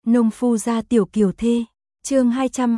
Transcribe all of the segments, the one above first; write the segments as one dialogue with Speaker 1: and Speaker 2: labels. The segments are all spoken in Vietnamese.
Speaker 1: Nông phu gia tiểu kiều thê, chương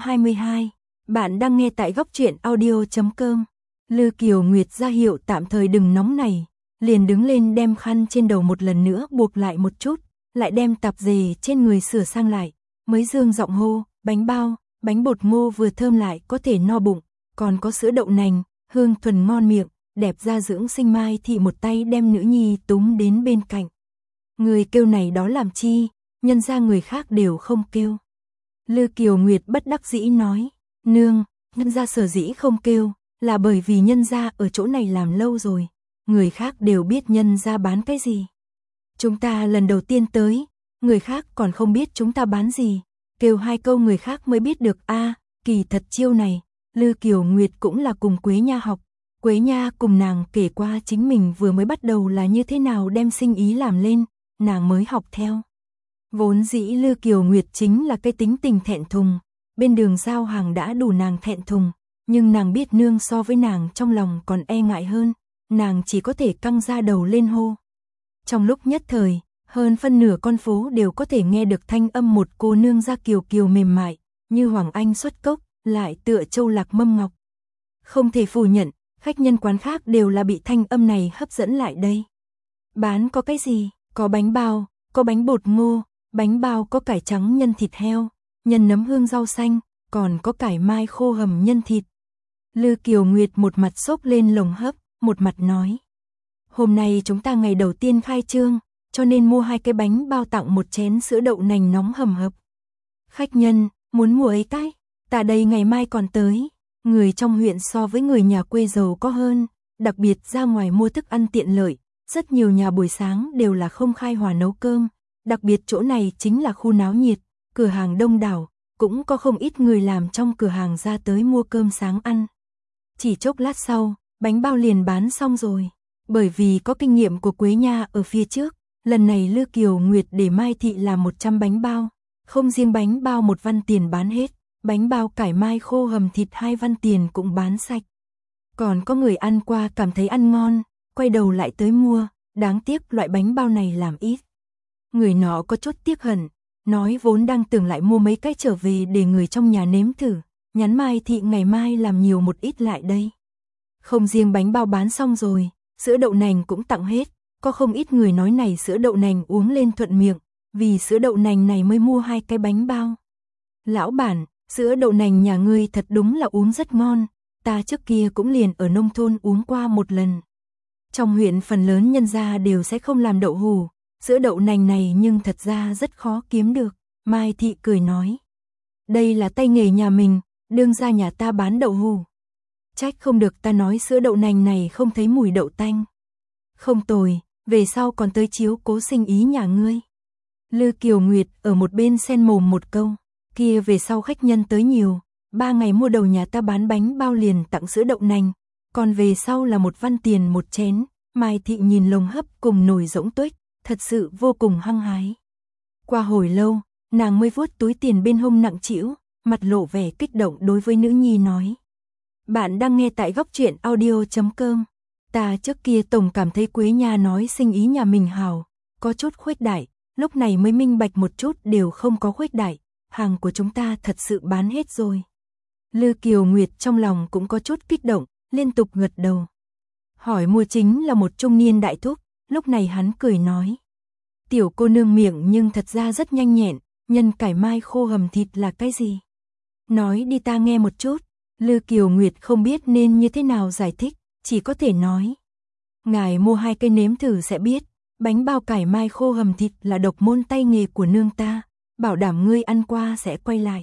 Speaker 1: 222. Bạn đang nghe tại góc truyện audio.com. Lư Kiều Nguyệt ra hiệu tạm thời đừng nóng này, liền đứng lên đem khăn trên đầu một lần nữa buộc lại một chút, lại đem tạp dề trên người sửa sang lại, mới dương giọng hô, bánh bao, bánh bột ngô vừa thơm lại có thể no bụng, còn có sữa đậu nành, hương thuần ngon miệng, đẹp ra dưỡng sinh. Mai Thị một tay đem nữ nhi túm đến bên cạnh. Người kêu này đó làm chi, nhân ra người khác đều không kêu. Lư Kiều Nguyệt bất đắc dĩ nói, nương, nhân ra sở dĩ không kêu, là bởi vì nhân ra ở chỗ này làm lâu rồi, người khác đều biết nhân ra bán cái gì. Chúng ta lần đầu tiên tới, người khác còn không biết chúng ta bán gì, kêu hai câu người khác mới biết được. Kỳ thật chiêu này, Lư Kiều Nguyệt cũng là cùng Quế Nha học. Quế Nha cùng nàng kể qua chính mình vừa mới bắt đầu là như thế nào đem sinh ý làm lên, nàng mới học theo. Vốn dĩ Lư Kiều Nguyệt chính là cái tính tình thẹn thùng, bên đường giao hàng đã đủ nàng thẹn thùng, nhưng nàng biết nương so với nàng trong lòng còn e ngại hơn, nàng chỉ có thể căng ra đầu lên hô. Trong lúc nhất thời, hơn phân nửa con phố đều có thể nghe được thanh âm một cô nương da kiều kiều mềm mại, như Hoàng Anh xuất cốc, lại tựa châu lạc mâm ngọc. Không thể phủ nhận, khách nhân quán khác đều là bị thanh âm này hấp dẫn lại đây. Bán có cái gì? Có bánh bao, có bánh bột ngô, bánh bao có cải trắng nhân thịt heo, nhân nấm hương rau xanh, còn có cải mai khô hầm nhân thịt. Lư Kiều Nguyệt một mặt xốc lên lồng hấp, một mặt nói. Hôm nay chúng ta ngày đầu tiên khai trương, cho nên mua 2 cái bánh bao tặng một chén sữa đậu nành nóng hầm hập. Khách nhân, muốn mua ấy cái, ta đây ngày mai còn tới. Người trong huyện so với người nhà quê giàu có hơn, đặc biệt ra ngoài mua thức ăn tiện lợi, rất nhiều nhà buổi sáng đều là không khai hỏa nấu cơm, đặc biệt chỗ này chính là khu náo nhiệt, cửa hàng đông đảo, cũng có không ít người làm trong cửa hàng ra tới mua cơm sáng ăn. Chỉ chốc lát sau, bánh bao liền bán xong rồi, bởi vì có kinh nghiệm của Quế Nha ở phía trước, lần này Lư Kiều Nguyệt để Mai Thị làm 100 bánh bao, không riêng bánh bao 1 văn tiền bán hết. Bánh bao cải mai khô hầm thịt 2 văn tiền cũng bán sạch. Còn có người ăn qua cảm thấy ăn ngon, quay đầu lại tới mua, đáng tiếc loại bánh bao này làm ít. Người nọ có chút tiếc hận, nói vốn đang tưởng lại mua mấy cái trở về để người trong nhà nếm thử, nhắn Mai Thị ngày mai làm nhiều một ít lại đây. Không riêng bánh bao bán xong rồi, sữa đậu nành cũng tặng hết, có không ít người nói này sữa đậu nành uống lên thuận miệng, vì sữa đậu nành này mới mua 2 cái bánh bao. Lão bản, sữa đậu nành nhà ngươi thật đúng là uống rất ngon, ta trước kia cũng liền ở nông thôn uống qua một lần. Trong huyện phần lớn nhân gia đều sẽ không làm đậu hủ, sữa đậu nành này nhưng thật ra rất khó kiếm được. Mai Thị cười nói, đây là tay nghề nhà mình, đương ra nhà ta bán đậu hủ. Trách không được ta nói sữa đậu nành này không thấy mùi đậu tanh. Không tồi, về sau còn tới chiếu cố sinh ý nhà ngươi. Lư Kiều Nguyệt ở một bên xen mồm một câu. Kia về sau khách nhân tới nhiều, 3 ngày mua đầu nhà ta bán bánh bao liền tặng sữa đậu nành, còn về sau là 1 văn tiền một chén. Mai Thị nhìn lồng hấp cùng nồi rỗng tuếch, thật sự vô cùng hăng hái. Qua hồi lâu, nàng mới vuốt túi tiền bên hông nặng trĩu, mặt lộ vẻ kích động đối với nữ nhi nói. Bạn đang nghe tại góc truyện audio.com. Ta trước kia tổng cảm thấy Quế Nha nói sinh ý nhà mình hào, có chút khuếch đại, lúc này mới minh bạch một chút đều không có khuếch đại. Hàng của chúng ta thật sự bán hết rồi. Lư Kiều Nguyệt trong lòng cũng có chút kích động, liên tục gật đầu. Hỏi mua chính là một trung niên đại thúc, lúc này hắn cười nói. Tiểu cô nương miệng nhưng thật ra rất nhanh nhẹn, nhân cải mai khô hầm thịt là cái gì? Nói đi ta nghe một chút. Lư Kiều Nguyệt không biết nên như thế nào giải thích, chỉ có thể nói. Ngài mua 2 cây nếm thử sẽ biết, bánh bao cải mai khô hầm thịt là độc môn tay nghề của nương ta. Bảo đảm ngươi ăn qua sẽ quay lại.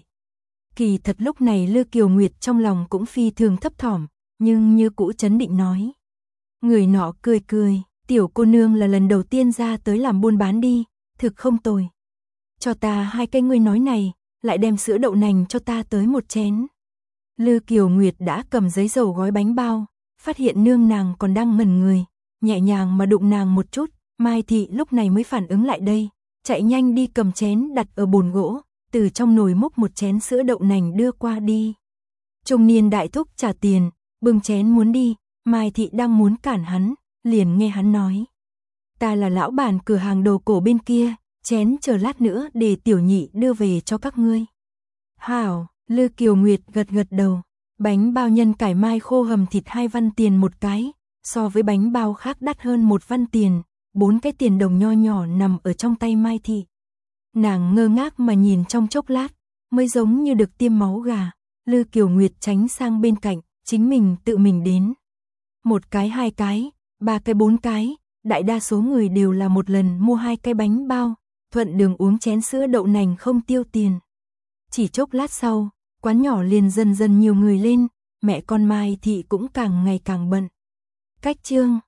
Speaker 1: Kỳ thật lúc này Lư Kiều Nguyệt trong lòng cũng phi thường thấp thỏm, nhưng như cũ trấn định nói. Người nọ cười cười, tiểu cô nương là lần đầu tiên ra tới làm buôn bán đi, thực không tồi. Cho ta 2 cái ngươi nói này, lại đem sữa đậu nành cho ta tới 1 chén. Lư Kiều Nguyệt đã cầm giấy dầu gói bánh bao, phát hiện nương nàng còn đang ngẩn người, nhẹ nhàng mà đụng nàng một chút, Mai Thị lúc này mới phản ứng lại đây. Chạy nhanh đi cầm chén đặt ở bồn gỗ, từ trong nồi múc 1 chén sữa đậu nành đưa qua đi. Trung niên đại thúc trả tiền, bưng chén muốn đi, Mai Thị đang muốn cản hắn, liền nghe hắn nói. Ta là lão bản cửa hàng đồ cổ bên kia, chén chờ lát nữa để tiểu nhị đưa về cho các ngươi. Hảo, Lư Kiều Nguyệt gật gật đầu, bánh bao nhân cải mai khô hầm thịt 2 văn tiền một cái, so với bánh bao khác đắt hơn 1 văn tiền, 4 cái tiền đồng nho nhỏ nằm ở trong tay Mai Thị. Nàng ngơ ngác mà nhìn trong chốc lát, mới giống như được tiêm máu gà, Lư Kiều Nguyệt tránh sang bên cạnh, chính mình tự mình đến. 1 cái 2 cái, 3 cái 4 cái, đại đa số người đều là một lần mua 2 cái bánh bao, thuận đường uống chén sữa đậu nành không tiêu tiền. Chỉ chốc lát sau, quán nhỏ liền dần dần nhiều người lên, mẹ con Mai Thị cũng càng ngày càng bận. Cách chương